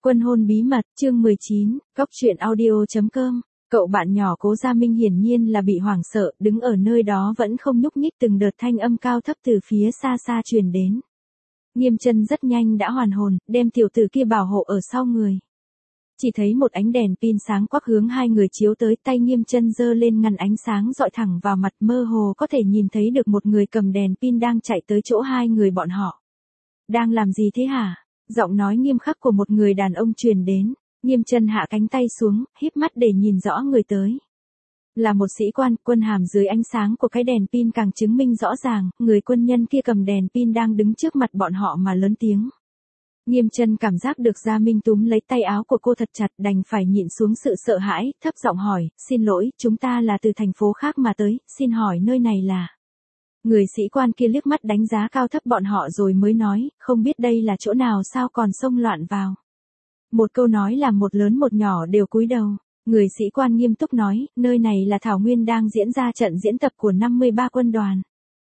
Quân hôn bí mật, chương 19, Cóc truyện audio.com. Cậu bạn nhỏ Cố Gia Minh hiển nhiên là bị hoảng sợ, đứng ở nơi đó vẫn không nhúc nhích, từng đợt thanh âm cao thấp từ phía xa xa truyền đến. Nghiêm Chân rất nhanh đã hoàn hồn, đem tiểu tử kia bảo hộ ở sau người. Chỉ thấy một ánh đèn pin sáng quắc hướng hai người chiếu tới, tay Nghiêm Chân giơ lên ngăn ánh sáng dọi thẳng vào mặt, mơ hồ có thể nhìn thấy được một người cầm đèn pin đang chạy tới chỗ hai người bọn họ. Đang làm gì thế hả? Giọng nói nghiêm khắc của một người đàn ông truyền đến. Nghiêm Chân hạ cánh tay xuống, híp mắt để nhìn rõ người tới. Là một sĩ quan, quân hàm dưới ánh sáng của cái đèn pin càng chứng minh rõ ràng, người quân nhân kia cầm đèn pin đang đứng trước mặt bọn họ mà lớn tiếng. Nghiêm Chân cảm giác được Gia Minh túm lấy tay áo của cô thật chặt, đành phải nhịn xuống sự sợ hãi, thấp giọng hỏi, xin lỗi, chúng ta là từ thành phố khác mà tới, xin hỏi nơi này là... Người sĩ quan kia liếc mắt đánh giá cao thấp bọn họ rồi mới nói, không biết đây là chỗ nào sao còn xông loạn vào. Một câu nói làm một lớn một nhỏ đều cúi đầu. Người sĩ quan nghiêm túc nói, nơi này là Thảo Nguyên đang diễn ra trận diễn tập của 53 quân đoàn.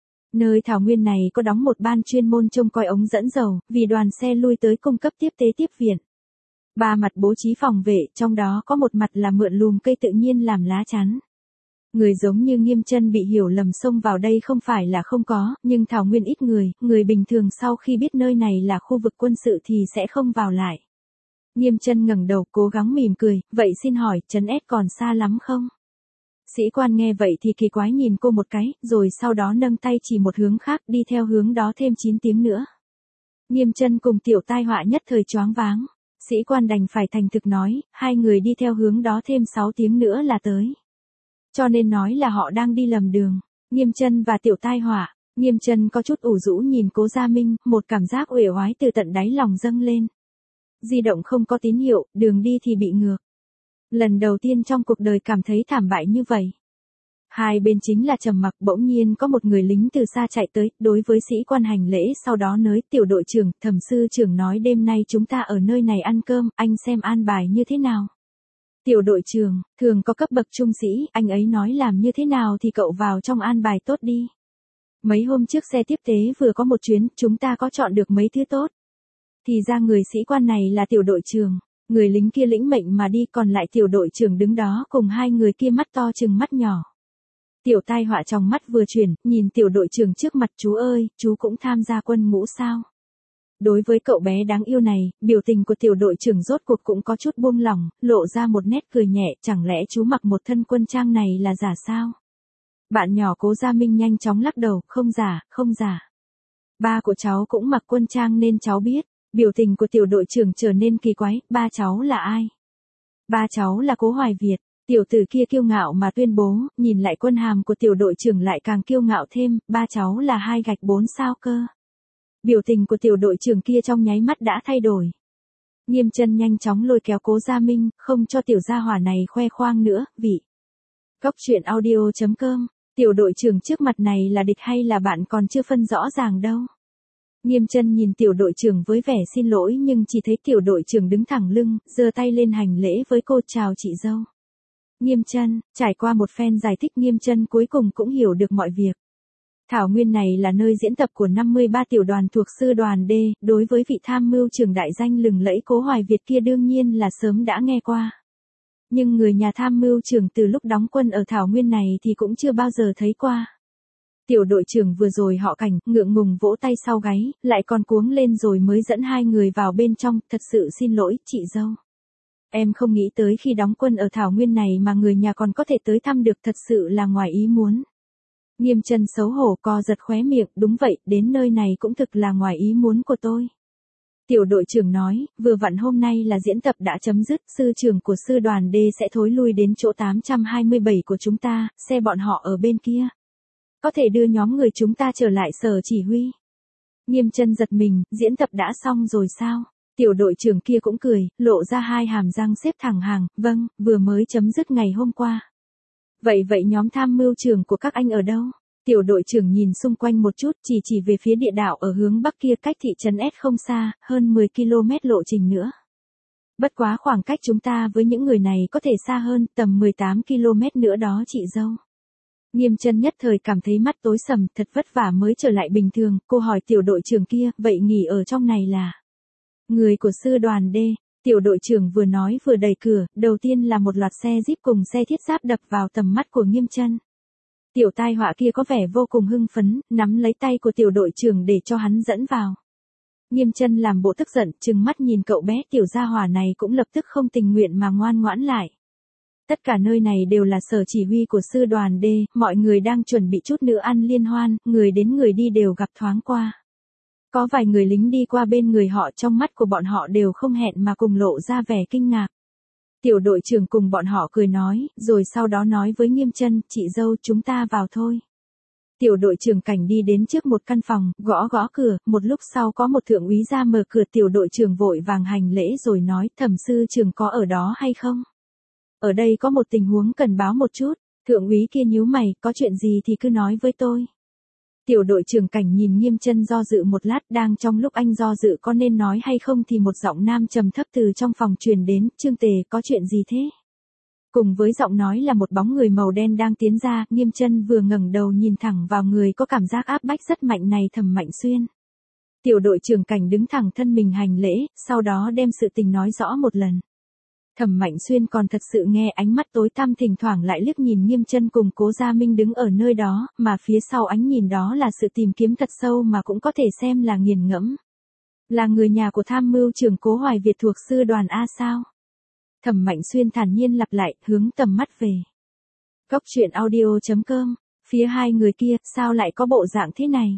Nơi Thảo Nguyên này có đóng một ban chuyên môn trông coi ống dẫn dầu, vì đoàn xe lui tới cung cấp tiếp tế tiếp viện. 3 mặt bố trí phòng vệ, trong đó có một mặt là mượn lùm cây tự nhiên làm lá chắn. Người giống như Nghiêm Chân bị hiểu lầm xông vào đây không phải là không có, nhưng Thảo Nguyên ít người bình thường sau khi biết nơi này là khu vực quân sự thì sẽ không vào lại. Nghiêm Chân ngẩng đầu cố gắng mỉm cười, vậy xin hỏi, trấn S còn xa lắm không? Sĩ quan nghe vậy thì kỳ quái nhìn cô một cái, rồi sau đó nâng tay chỉ một hướng khác, đi theo hướng đó thêm 9 tiếng nữa. Nghiêm Chân cùng tiểu tai họa nhất thời choáng váng. Sĩ quan đành phải thành thực nói, hai người đi theo hướng đó thêm 6 tiếng nữa là tới. Cho nên nói là họ đang đi lầm đường. Nghiêm Chân và tiểu tai họa. Nghiêm Chân có chút ủ rũ nhìn Cố Gia Minh, một cảm giác uể oái từ tận đáy lòng dâng lên. Di động không có tín hiệu, đường đi thì bị ngược. Lần đầu tiên trong cuộc đời cảm thấy thảm bại như vậy. Hai bên chính là trầm mặc, bỗng nhiên có một người lính từ xa chạy tới, đối với sĩ quan hành lễ, sau đó nói, tiểu đội trưởng, Thẩm sư trưởng nói đêm nay chúng ta ở nơi này ăn cơm, anh xem an bài như thế nào. Tiểu đội trưởng, thường có cấp bậc trung sĩ, anh ấy nói làm như thế nào thì cậu vào trong an bài tốt đi. Mấy hôm trước xe tiếp tế vừa có một chuyến, chúng ta có chọn được mấy thứ tốt. Thì ra người sĩ quan này là tiểu đội trưởng, người lính kia lĩnh mệnh mà đi, còn lại tiểu đội trưởng đứng đó cùng hai người kia mắt to chừng mắt nhỏ. Tiểu tai họa trong mắt vừa chuyển, nhìn tiểu đội trưởng trước mặt, chú ơi, chú cũng tham gia quân ngũ sao? Đối với cậu bé đáng yêu này, biểu tình của tiểu đội trưởng rốt cuộc cũng có chút buông lỏng, lộ ra một nét cười nhẹ, chẳng lẽ chú mặc một thân quân trang này là giả sao? Bạn nhỏ Cố Gia Minh nhanh chóng lắc đầu, không giả, không giả. Ba của cháu cũng mặc quân trang nên cháu biết. Biểu tình của tiểu đội trưởng trở nên kỳ quái, ba cháu là ai? Ba cháu là Cố Hoài Việt. Tiểu tử kia kiêu ngạo mà tuyên bố, nhìn lại quân hàm của tiểu đội trưởng lại càng kiêu ngạo thêm, ba cháu là 2 gạch 4 sao cơ. Biểu tình của tiểu đội trưởng kia trong nháy mắt đã thay đổi. Nghiêm Chân nhanh chóng lôi kéo Cố Gia Minh, không cho tiểu gia hỏa này khoe khoang nữa, vị. Cóc truyện audio.com, tiểu đội trưởng trước mặt này là địch hay là bạn còn chưa phân rõ ràng đâu. Nghiêm Chân nhìn tiểu đội trưởng với vẻ xin lỗi nhưng chỉ thấy tiểu đội trưởng đứng thẳng lưng, giơ tay lên hành lễ với cô, chào chị dâu. Nghiêm Chân, trải qua một phen giải thích Nghiêm Chân cuối cùng cũng hiểu được mọi việc. Thảo Nguyên này là nơi diễn tập của 53 tiểu đoàn thuộc sư đoàn D, đối với vị tham mưu trưởng đại danh lừng lẫy Cố Hoài Việt kia đương nhiên là sớm đã nghe qua. Nhưng người nhà tham mưu trưởng từ lúc đóng quân ở Thảo Nguyên này thì cũng chưa bao giờ thấy qua. Tiểu đội trưởng vừa rồi họ Cảnh, ngượng ngùng vỗ tay sau gáy, lại còn cuống lên rồi mới dẫn hai người vào bên trong, thật sự xin lỗi, chị dâu. Em không nghĩ tới khi đóng quân ở Thảo Nguyên này mà người nhà còn có thể tới thăm được, thật sự là ngoài ý muốn. Nghiêm Chân xấu hổ co giật khóe miệng, đúng vậy, đến nơi này cũng thực là ngoài ý muốn của tôi. Tiểu đội trưởng nói, vừa vặn hôm nay là diễn tập đã chấm dứt, sư trưởng của sư đoàn D sẽ thối lui đến chỗ 827 của chúng ta, xe bọn họ ở bên kia. Có thể đưa nhóm người chúng ta trở lại sở chỉ huy. Nghiêm Chân giật mình, diễn tập đã xong rồi sao? Tiểu đội trưởng kia cũng cười, lộ ra hai hàm răng xếp thẳng hàng, vâng, vừa mới chấm dứt ngày hôm qua. Vậy nhóm tham mưu trưởng của các anh ở đâu? Tiểu đội trưởng nhìn xung quanh một chút, chỉ về phía địa đạo ở hướng bắc kia cách thị trấn S không xa, hơn 10 km lộ trình nữa. Bất quá khoảng cách chúng ta với những người này có thể xa hơn, tầm 18 km nữa đó chị dâu. Nghiêm Chân nhất thời cảm thấy mắt tối sầm, thật vất vả mới trở lại bình thường, cô hỏi tiểu đội trưởng kia, vậy nghỉ ở trong này là người của sư đoàn D. Tiểu đội trưởng vừa nói vừa đẩy cửa, đầu tiên là một loạt xe Jeep cùng xe thiết giáp đập vào tầm mắt của Nghiêm Chân. Tiểu tai họa kia có vẻ vô cùng hưng phấn, nắm lấy tay của tiểu đội trưởng để cho hắn dẫn vào. Nghiêm Chân làm bộ tức giận, trừng mắt nhìn cậu bé tiểu gia hỏa này cũng lập tức không tình nguyện mà ngoan ngoãn lại. Tất cả nơi này đều là sở chỉ huy của sư đoàn D, mọi người đang chuẩn bị chút nữa ăn liên hoan, người đến người đi đều gặp thoáng qua. Có vài người lính đi qua bên người họ, trong mắt của bọn họ đều không hẹn mà cùng lộ ra vẻ kinh ngạc. Tiểu đội trưởng cùng bọn họ cười nói, rồi sau đó nói với Nghiêm Chân, chị dâu chúng ta vào thôi. Tiểu đội trưởng Cảnh đi đến trước một căn phòng, gõ gõ cửa, một lúc sau có một thượng úy ra mở cửa, tiểu đội trưởng vội vàng hành lễ rồi nói, Thẩm sư trưởng có ở đó hay không? Ở đây có một tình huống cần báo một chút. Thượng úy kia nhíu mày, có chuyện gì thì cứ nói với tôi. Tiểu đội trưởng Cảnh nhìn Nghiêm Chân do dự một lát, đang trong lúc anh do dự có nên nói hay không thì một giọng nam trầm thấp từ trong phòng truyền đến, Trương Tề có chuyện gì thế? Cùng với giọng nói là một bóng người màu đen đang tiến ra, Nghiêm Chân vừa ngẩng đầu nhìn thẳng vào người có cảm giác áp bách rất mạnh này, Thẩm Mạnh Xuyên. Tiểu đội trưởng Cảnh đứng thẳng thân mình hành lễ, sau đó đem sự tình nói rõ một lần. Thẩm Mạnh Xuyên còn thật sự nghe, ánh mắt tối tăm thỉnh thoảng lại liếc nhìn Nghiêm Chân cùng Cố Gia Minh đứng ở nơi đó, mà phía sau ánh nhìn đó là sự tìm kiếm thật sâu mà cũng có thể xem là nghiền ngẫm. Là người nhà của tham mưu trưởng Cố Hoài Việt thuộc sư đoàn A sao? Thẩm Mạnh Xuyên thản nhiên lặp lại, hướng tầm mắt về. Góc truyện audio.com, phía hai người kia, sao lại có bộ dạng thế này?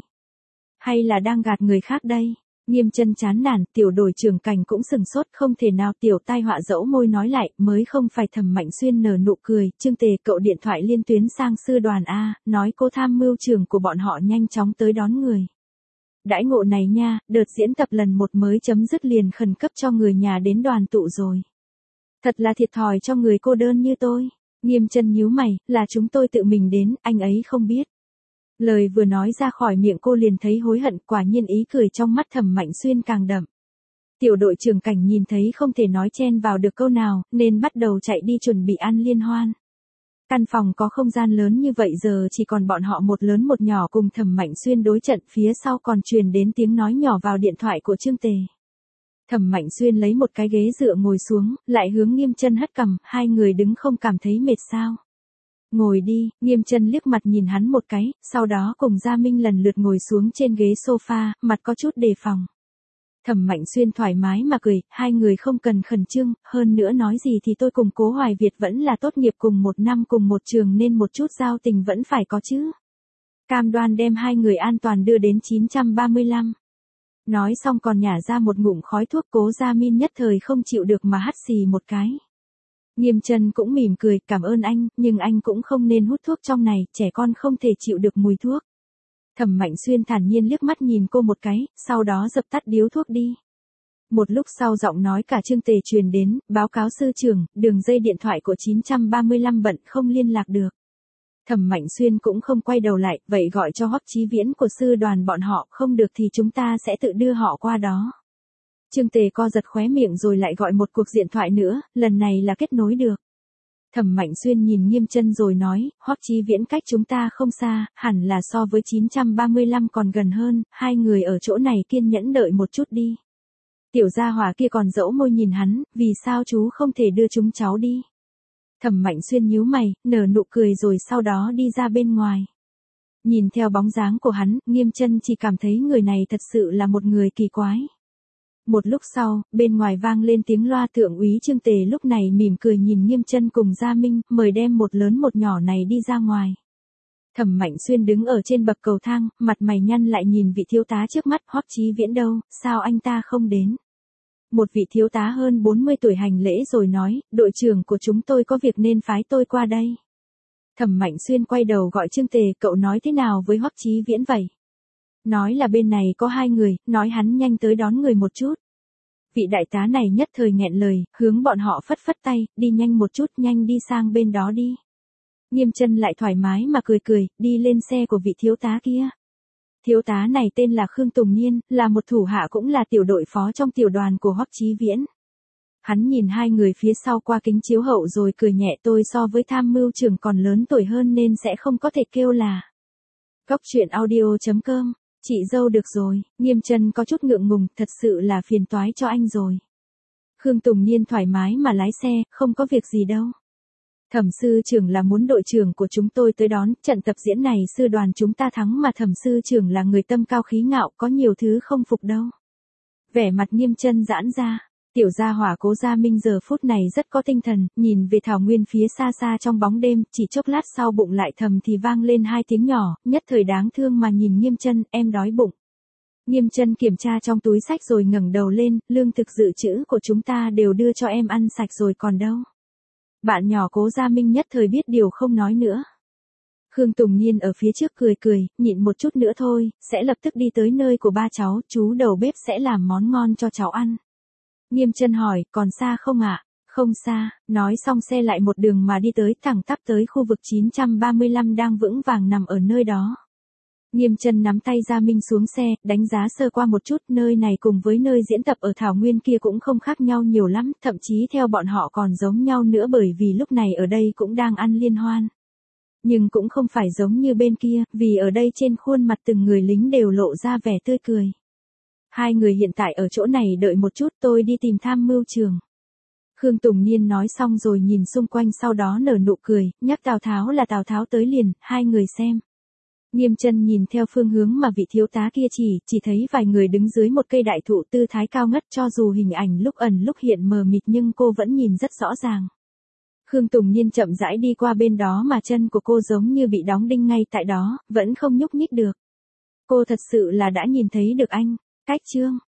Hay là đang gạt người khác đây? Nghiêm Chân chán nản, tiểu đội trưởng Cảnh cũng sừng sốt, không thể nào, tiểu tai họa dẫu môi nói lại, mới không phải. Thẩm Mạnh Xuyên nở nụ cười, Trương Tề cậu điện thoại liên tuyến sang sư đoàn A, nói cô tham mưu trưởng của bọn họ nhanh chóng tới đón người. Đãi ngộ này nha, đợt diễn tập lần 1 mới chấm dứt liền khẩn cấp cho người nhà đến đoàn tụ rồi. Thật là thiệt thòi cho người cô đơn như tôi. Nghiêm Chân nhíu mày, là chúng tôi tự mình đến, anh ấy không biết. Lời vừa nói ra khỏi miệng cô liền thấy hối hận, quả nhiên ý cười trong mắt Thẩm Mạnh Xuyên càng đậm. Tiểu đội trưởng Cảnh nhìn thấy không thể nói chen vào được câu nào, nên bắt đầu chạy đi chuẩn bị ăn liên hoan. Căn phòng có không gian lớn như vậy giờ chỉ còn bọn họ một lớn một nhỏ cùng Thẩm Mạnh Xuyên đối trận, phía sau còn truyền đến tiếng nói nhỏ vào điện thoại của Trương Tề. Thẩm Mạnh Xuyên lấy một cái ghế dựa ngồi xuống, lại hướng Nghiêm Chân hất cằm, hai người đứng không cảm thấy mệt sao? Ngồi đi, Nghiêm Chân liếc mặt nhìn hắn một cái, sau đó cùng Gia Minh lần lượt ngồi xuống trên ghế sofa, mặt có chút đề phòng. Thẩm Mạnh Xuyên thoải mái mà cười, hai người không cần khẩn trương, hơn nữa nói gì thì tôi cùng Cố Hoài Việt vẫn là tốt nghiệp cùng một năm cùng một trường nên một chút giao tình vẫn phải có chứ. Cam đoan đem hai người an toàn đưa đến 935. Nói xong còn nhả ra một ngụm khói thuốc. Cố Gia Minh nhất thời không chịu được mà hắt xì một cái. Nghiêm Chân cũng mỉm cười, cảm ơn anh, nhưng anh cũng không nên hút thuốc trong này, trẻ con không thể chịu được mùi thuốc. Thẩm Mạnh Xuyên thản nhiên liếc mắt nhìn cô một cái, sau đó dập tắt điếu thuốc đi. Một lúc sau giọng nói cả Trương Tề truyền đến, báo cáo sư trưởng, đường dây điện thoại của 935 bận không liên lạc được. Thẩm Mạnh Xuyên cũng không quay đầu lại, vậy gọi cho Hoắc Chí Viễn của sư đoàn bọn họ, không được thì chúng ta sẽ tự đưa họ qua đó. Trương Tề co giật khóe miệng rồi lại gọi một cuộc điện thoại nữa, lần này là kết nối được. Thẩm Mạnh Xuyên nhìn Nghiêm Chân rồi nói, Hoắc Chí Viễn cách chúng ta không xa, hẳn là so với 935 còn gần hơn, hai người ở chỗ này kiên nhẫn đợi một chút đi. Tiểu gia hỏa kia còn dẫu môi nhìn hắn, vì sao chú không thể đưa chúng cháu đi? Thẩm Mạnh Xuyên nhíu mày, nở nụ cười rồi sau đó đi ra bên ngoài. Nhìn theo bóng dáng của hắn, Nghiêm Chân chỉ cảm thấy người này thật sự là một người kỳ quái. Một lúc sau, bên ngoài vang lên tiếng loa, thượng úy Trương Tề lúc này mỉm cười nhìn Nghiêm Chân cùng Gia Minh, mời đem một lớn một nhỏ này đi ra ngoài. Thẩm Mạnh Xuyên đứng ở trên bậc cầu thang, mặt mày nhăn lại nhìn vị thiếu tá trước mắt, Hoắc Chí Viễn đâu, sao anh ta không đến? Một vị thiếu tá hơn 40 tuổi hành lễ rồi nói, đội trưởng của chúng tôi có việc nên phái tôi qua đây. Thẩm Mạnh Xuyên quay đầu gọi Trương Tề, cậu nói thế nào với Hoắc Chí Viễn vậy? Nói là bên này có hai người, nói hắn nhanh tới đón người một chút. Vị đại tá này nhất thời nghẹn lời, hướng bọn họ phất phất tay, đi nhanh một chút, nhanh đi sang bên đó đi. Nghiêm Chân lại thoải mái mà cười cười, đi lên xe của vị thiếu tá kia. Thiếu tá này tên là Khương Tùng Niên, là một thủ hạ cũng là tiểu đội phó trong tiểu đoàn của Hoắc Chí Viễn. Hắn nhìn hai người phía sau qua kính chiếu hậu rồi cười nhẹ, tôi so với tham mưu trưởng còn lớn tuổi hơn nên sẽ không có thể kêu là. Góc truyện audio.com, chị dâu được rồi, Nghiêm Chân có chút ngượng ngùng, thật sự là phiền toái cho anh rồi. Khương Tùng Niên thoải mái mà lái xe, không có việc gì đâu. Thẩm sư trưởng là muốn đội trưởng của chúng tôi tới đón, trận tập diễn này sư đoàn chúng ta thắng mà thẩm sư trưởng là người tâm cao khí ngạo, có nhiều thứ không phục đâu. Vẻ mặt Nghiêm Chân giãn ra, tiểu gia hỏa Cố Gia Minh giờ phút này rất có tinh thần, nhìn về thảo nguyên phía xa xa trong bóng đêm, chỉ chốc lát sau bụng lại thầm thì vang lên hai tiếng nhỏ, nhất thời đáng thương mà nhìn Nghiêm Chân, em đói bụng. Nghiêm Chân kiểm tra trong túi sách rồi ngẩng đầu lên, lương thực dự trữ của chúng ta đều đưa cho em ăn sạch rồi còn đâu. Bạn nhỏ Cố Gia Minh nhất thời biết điều không nói nữa. Khương Tùng Niên ở phía trước cười cười, nhịn một chút nữa thôi, sẽ lập tức đi tới nơi của ba cháu, chú đầu bếp sẽ làm món ngon cho cháu ăn. Nghiêm Chân hỏi, còn xa không ạ? Không xa, nói xong xe lại một đường mà đi tới thẳng tắp tới khu vực 935 đang vững vàng nằm ở nơi đó. Nghiêm Chân nắm tay Gia Minh xuống xe, đánh giá sơ qua một chút, nơi này cùng với nơi diễn tập ở thảo nguyên kia cũng không khác nhau nhiều lắm, thậm chí theo bọn họ còn giống nhau nữa bởi vì lúc này ở đây cũng đang ăn liên hoan. Nhưng cũng không phải giống như bên kia, vì ở đây trên khuôn mặt từng người lính đều lộ ra vẻ tươi cười. Hai người hiện tại ở chỗ này đợi một chút, tôi đi tìm tham mưu trưởng. Khương Tùng Niên nói xong rồi nhìn xung quanh sau đó nở nụ cười, nhắc Tào Tháo là Tào Tháo tới liền, hai người xem. Nghiêm Chân nhìn theo phương hướng mà vị thiếu tá kia chỉ thấy vài người đứng dưới một cây đại thụ tư thái cao ngất, cho dù hình ảnh lúc ẩn lúc hiện mờ mịt nhưng cô vẫn nhìn rất rõ ràng. Khương Tùng Niên chậm rãi đi qua bên đó mà chân của cô giống như bị đóng đinh ngay tại đó, vẫn không nhúc nhích được. Cô thật sự là đã nhìn thấy được anh. Cách chương